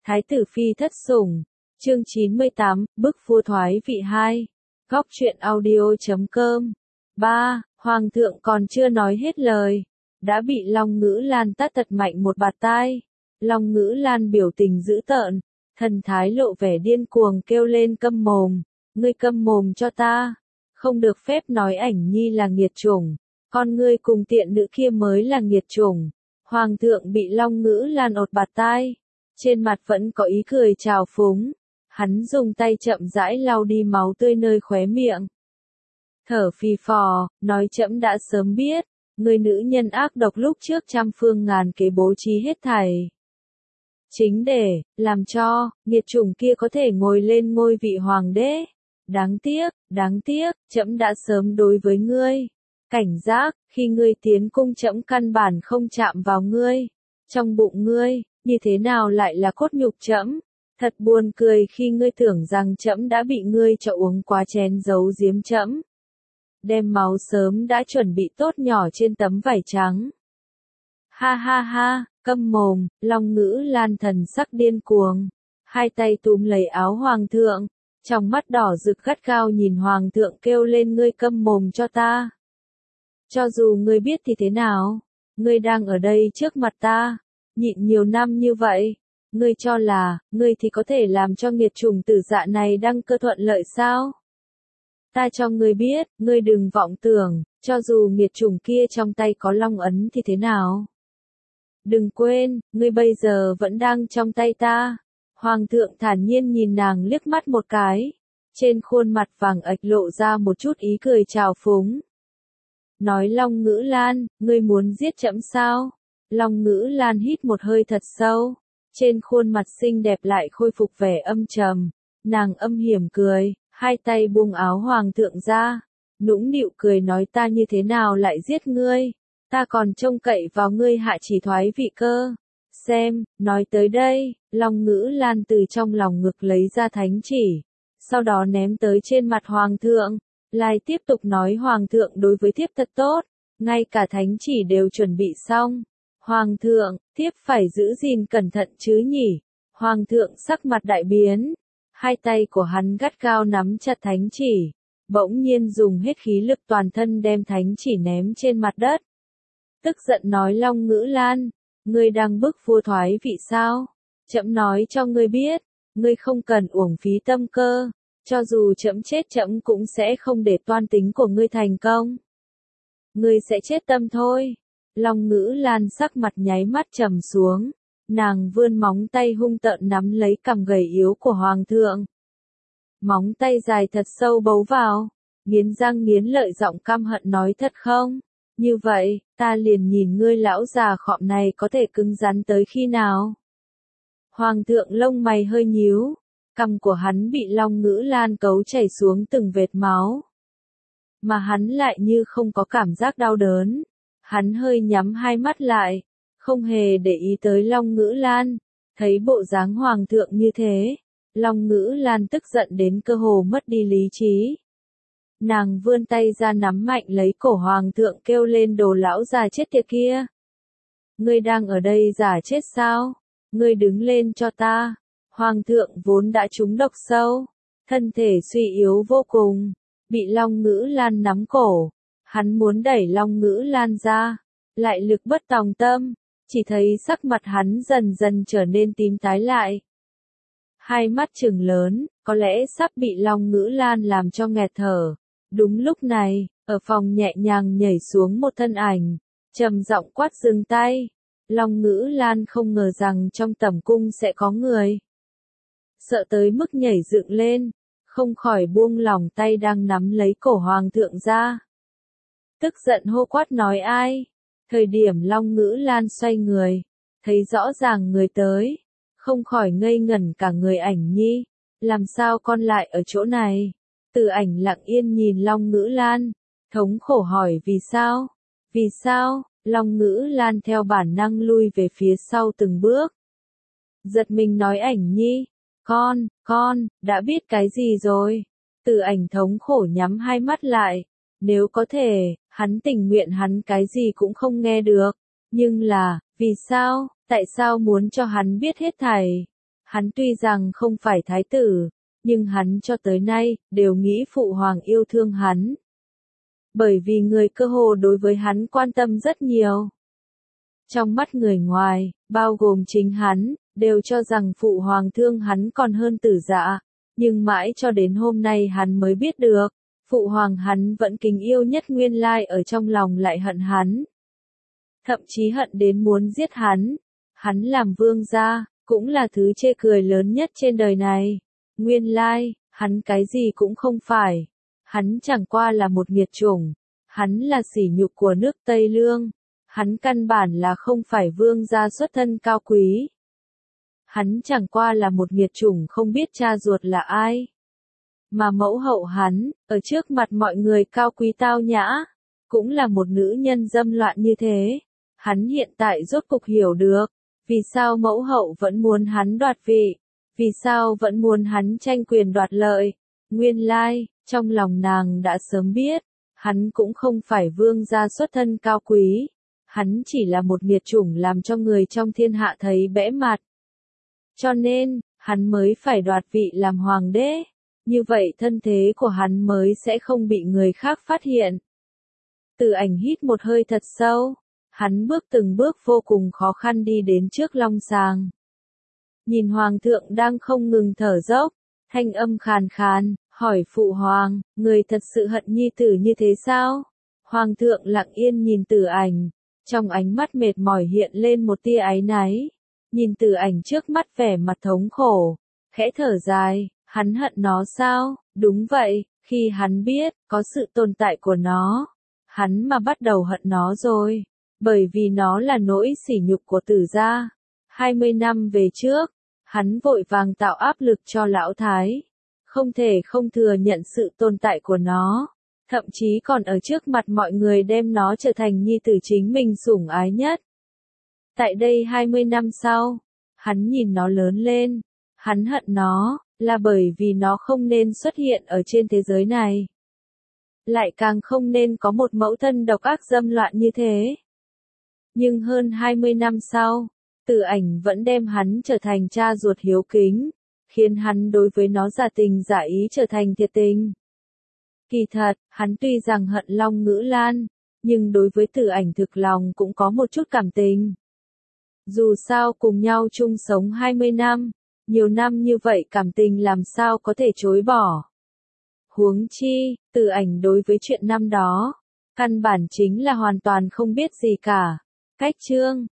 Thái tử phi thất sủng, chương 98, bức vua thoái vị 2. Góc truyện audio.com. 3. Hoàng thượng còn chưa nói hết lời, đã bị Long Ngữ Lan tát thật mạnh một bạt tai. Long Ngữ Lan biểu tình dữ tợn, thần thái lộ vẻ điên cuồng kêu lên câm mồm, ngươi câm mồm cho ta, không được phép nói ảnh nhi là nghiệt chủng, con ngươi cùng tiện nữ kia mới là nghiệt chủng. Hoàng thượng bị Long Ngữ Lan ột bạt tai, trên mặt vẫn có ý cười trào phúng, hắn dùng tay chậm rãi lau đi máu tươi nơi khóe miệng. Thở phì phò, nói trẫm đã sớm biết, người nữ nhân ác độc lúc trước trăm phương ngàn kế bố trí hết thảy. Chính để, làm cho, nghiệt chủng kia có thể ngồi lên ngôi vị hoàng đế. Đáng tiếc, trẫm đã sớm đối với ngươi. Cảnh giác, khi ngươi tiến cung trẫm căn bản không chạm vào ngươi. Trong bụng ngươi, như thế nào lại là cốt nhục trẫm? Thật buồn cười khi ngươi tưởng rằng trẫm đã bị ngươi cho uống quá chén giấu giếm trẫm. Đem máu sớm đã chuẩn bị tốt nhỏ trên tấm vải trắng. Ha ha ha, câm mồm, Long Ngữ Lan thần sắc điên cuồng, hai tay túm lấy áo hoàng thượng, trong mắt đỏ rực gắt gao nhìn hoàng thượng kêu lên ngươi câm mồm cho ta. Cho dù ngươi biết thì thế nào, ngươi đang ở đây trước mặt ta, nhịn nhiều năm như vậy, ngươi cho là, ngươi thì có thể làm cho nghiệt chủng tử dạ này đăng cơ thuận lợi sao? Ta cho ngươi biết, ngươi đừng vọng tưởng, cho dù nghiệt chủng kia trong tay có long ấn thì thế nào? Đừng quên, ngươi bây giờ vẫn đang trong tay ta. Hoàng thượng thản nhiên nhìn nàng liếc mắt một cái, trên khuôn mặt vàng ạch lộ ra một chút ý cười trào phúng. Nói Long Ngữ Lan, ngươi muốn giết trẫm sao? Long Ngữ Lan hít một hơi thật sâu, trên khuôn mặt xinh đẹp lại khôi phục vẻ âm trầm, nàng âm hiểm cười, hai tay buông áo hoàng thượng ra, nũng nịu cười nói ta như thế nào lại giết ngươi, ta còn trông cậy vào ngươi hạ chỉ thoái vị cơ. Xem, nói tới đây, Long Ngữ Lan từ trong lòng ngực lấy ra thánh chỉ, sau đó ném tới trên mặt hoàng thượng, lại tiếp tục nói hoàng thượng đối với thiếp thật tốt, ngay cả thánh chỉ đều chuẩn bị xong. Hoàng thượng, thiếp phải giữ gìn cẩn thận chứ nhỉ? Hoàng thượng sắc mặt đại biến, hai tay của hắn gắt gao nắm chặt thánh chỉ, bỗng nhiên dùng hết khí lực toàn thân đem thánh chỉ ném trên mặt đất. Tức giận nói Long Ngữ Lan, ngươi đang bức vua thoái vị sao? Trẫm nói cho ngươi biết, ngươi không cần uổng phí tâm cơ, cho dù trẫm chết trẫm cũng sẽ không để toan tính của ngươi thành công. Ngươi sẽ chết tâm thôi. Long Ngữ Lan sắc mặt nháy mắt trầm xuống, nàng vươn móng tay hung tợn nắm lấy cằm gầy yếu của hoàng thượng. Móng tay dài thật sâu bấu vào, nghiến răng nghiến lợi giọng căm hận nói thật không? Như vậy, ta liền nhìn ngươi lão già khọm này có thể cứng rắn tới khi nào. Hoàng thượng lông mày hơi nhíu, cằm của hắn bị Long Ngữ Lan cấu chảy xuống từng vệt máu. Mà hắn lại như không có cảm giác đau đớn, hắn hơi nhắm hai mắt lại, không hề để ý tới Long Ngữ Lan, thấy bộ dáng hoàng thượng như thế, Long Ngữ Lan tức giận đến cơ hồ mất đi lý trí. Nàng vươn tay ra nắm mạnh lấy cổ hoàng thượng kêu lên đồ lão già chết tiệt kia. Ngươi đang ở đây giả chết sao? Ngươi đứng lên cho ta. Hoàng thượng vốn đã trúng độc sâu, thân thể suy yếu vô cùng, bị Long Ngữ Lan nắm cổ. Hắn muốn đẩy Long Ngữ Lan ra, lại lực bất tòng tâm, chỉ thấy sắc mặt hắn dần dần trở nên tím tái lại. Hai mắt trừng lớn, có lẽ sắp bị Long Ngữ Lan làm cho nghẹt thở. Đúng lúc này, ở phòng nhẹ nhàng nhảy xuống một thân ảnh, trầm giọng quát dừng tay. Long Ngữ Lan không ngờ rằng trong tẩm cung sẽ có người. Sợ tới mức nhảy dựng lên, không khỏi buông lỏng tay đang nắm lấy cổ hoàng thượng ra. Tức giận hô quát nói ai? Thời điểm Long Ngữ Lan xoay người, thấy rõ ràng người tới, không khỏi ngây ngẩn cả người ảnh nhi. Làm sao con lại ở chỗ này? Từ ảnh lặng yên nhìn Long Ngữ Lan, thống khổ hỏi vì sao? Vì sao? Long Ngữ Lan theo bản năng lui về phía sau từng bước. Giật mình nói ảnh nhi, con, đã biết cái gì rồi? Từ ảnh thống khổ nhắm hai mắt lại, nếu có thể, hắn tình nguyện hắn cái gì cũng không nghe được, nhưng là, vì sao, tại sao muốn cho hắn biết hết thảy? Hắn tuy rằng không phải thái tử, nhưng hắn cho tới nay, đều nghĩ phụ hoàng yêu thương hắn. Bởi vì người cơ hồ đối với hắn quan tâm rất nhiều. Trong mắt người ngoài, bao gồm chính hắn, đều cho rằng phụ hoàng thương hắn còn hơn Tử Dạ. Nhưng mãi cho đến hôm nay hắn mới biết được, phụ hoàng hắn vẫn kính yêu nhất nguyên lai ở trong lòng lại hận hắn. Thậm chí hận đến muốn giết hắn. Hắn làm vương gia, cũng là thứ chê cười lớn nhất trên đời này. Nguyên lai, hắn cái gì cũng không phải. Hắn chẳng qua là một nghiệt chủng. Hắn là sỉ nhục của nước Tây Lương. Hắn căn bản là không phải vương gia xuất thân cao quý. Hắn chẳng qua là một nghiệt chủng không biết cha ruột là ai. Mà mẫu hậu hắn, ở trước mặt mọi người cao quý tao nhã, cũng là một nữ nhân dâm loạn như thế. Hắn hiện tại rốt cục hiểu được, vì sao mẫu hậu vẫn muốn hắn đoạt vị, vì sao vẫn muốn hắn tranh quyền đoạt lợi. Nguyên lai, trong lòng nàng đã sớm biết, hắn cũng không phải vương gia xuất thân cao quý. Hắn chỉ là một nghiệt chủng làm cho người trong thiên hạ thấy bẽ mặt. Cho nên, hắn mới phải đoạt vị làm hoàng đế. Như vậy thân thế của hắn mới sẽ không bị người khác phát hiện. Từ Ảnh hít một hơi thật sâu. Hắn bước từng bước vô cùng khó khăn đi đến trước long sàng. Nhìn hoàng thượng đang không ngừng thở dốc, thanh âm khàn khàn, hỏi phụ hoàng, người thật sự hận nhi tử như thế sao? Hoàng thượng lặng yên nhìn Từ Ảnh, trong ánh mắt mệt mỏi hiện lên một tia áy náy. Nhìn Từ Ảnh trước mắt vẻ mặt thống khổ, khẽ thở dài, hắn hận nó sao? Đúng vậy, khi hắn biết, có sự tồn tại của nó, hắn mà bắt đầu hận nó rồi. Bởi vì nó là nỗi sỉ nhục của Tử gia. 20 năm về trước, hắn vội vàng tạo áp lực cho lão thái. Không thể không thừa nhận sự tồn tại của nó. Thậm chí còn ở trước mặt mọi người đem nó trở thành nhi tử chính mình sủng ái nhất. Tại đây 20 năm sau, hắn nhìn nó lớn lên. Hắn hận nó, là bởi vì nó không nên xuất hiện ở trên thế giới này. Lại càng không nên có một mẫu thân độc ác dâm loạn như thế. Nhưng hơn 20 năm sau, Từ Ảnh vẫn đem hắn trở thành cha ruột hiếu kính, khiến hắn đối với nó giả tình giả ý trở thành thiệt tình. Kỳ thật, hắn tuy rằng hận Long Ngữ Lan, nhưng đối với Từ Ảnh thực lòng cũng có một chút cảm tình. Dù sao cùng nhau chung sống 20 năm, nhiều năm như vậy cảm tình làm sao có thể chối bỏ. Huống chi, Từ Ảnh đối với chuyện năm đó, căn bản chính là hoàn toàn không biết gì cả. Cách chương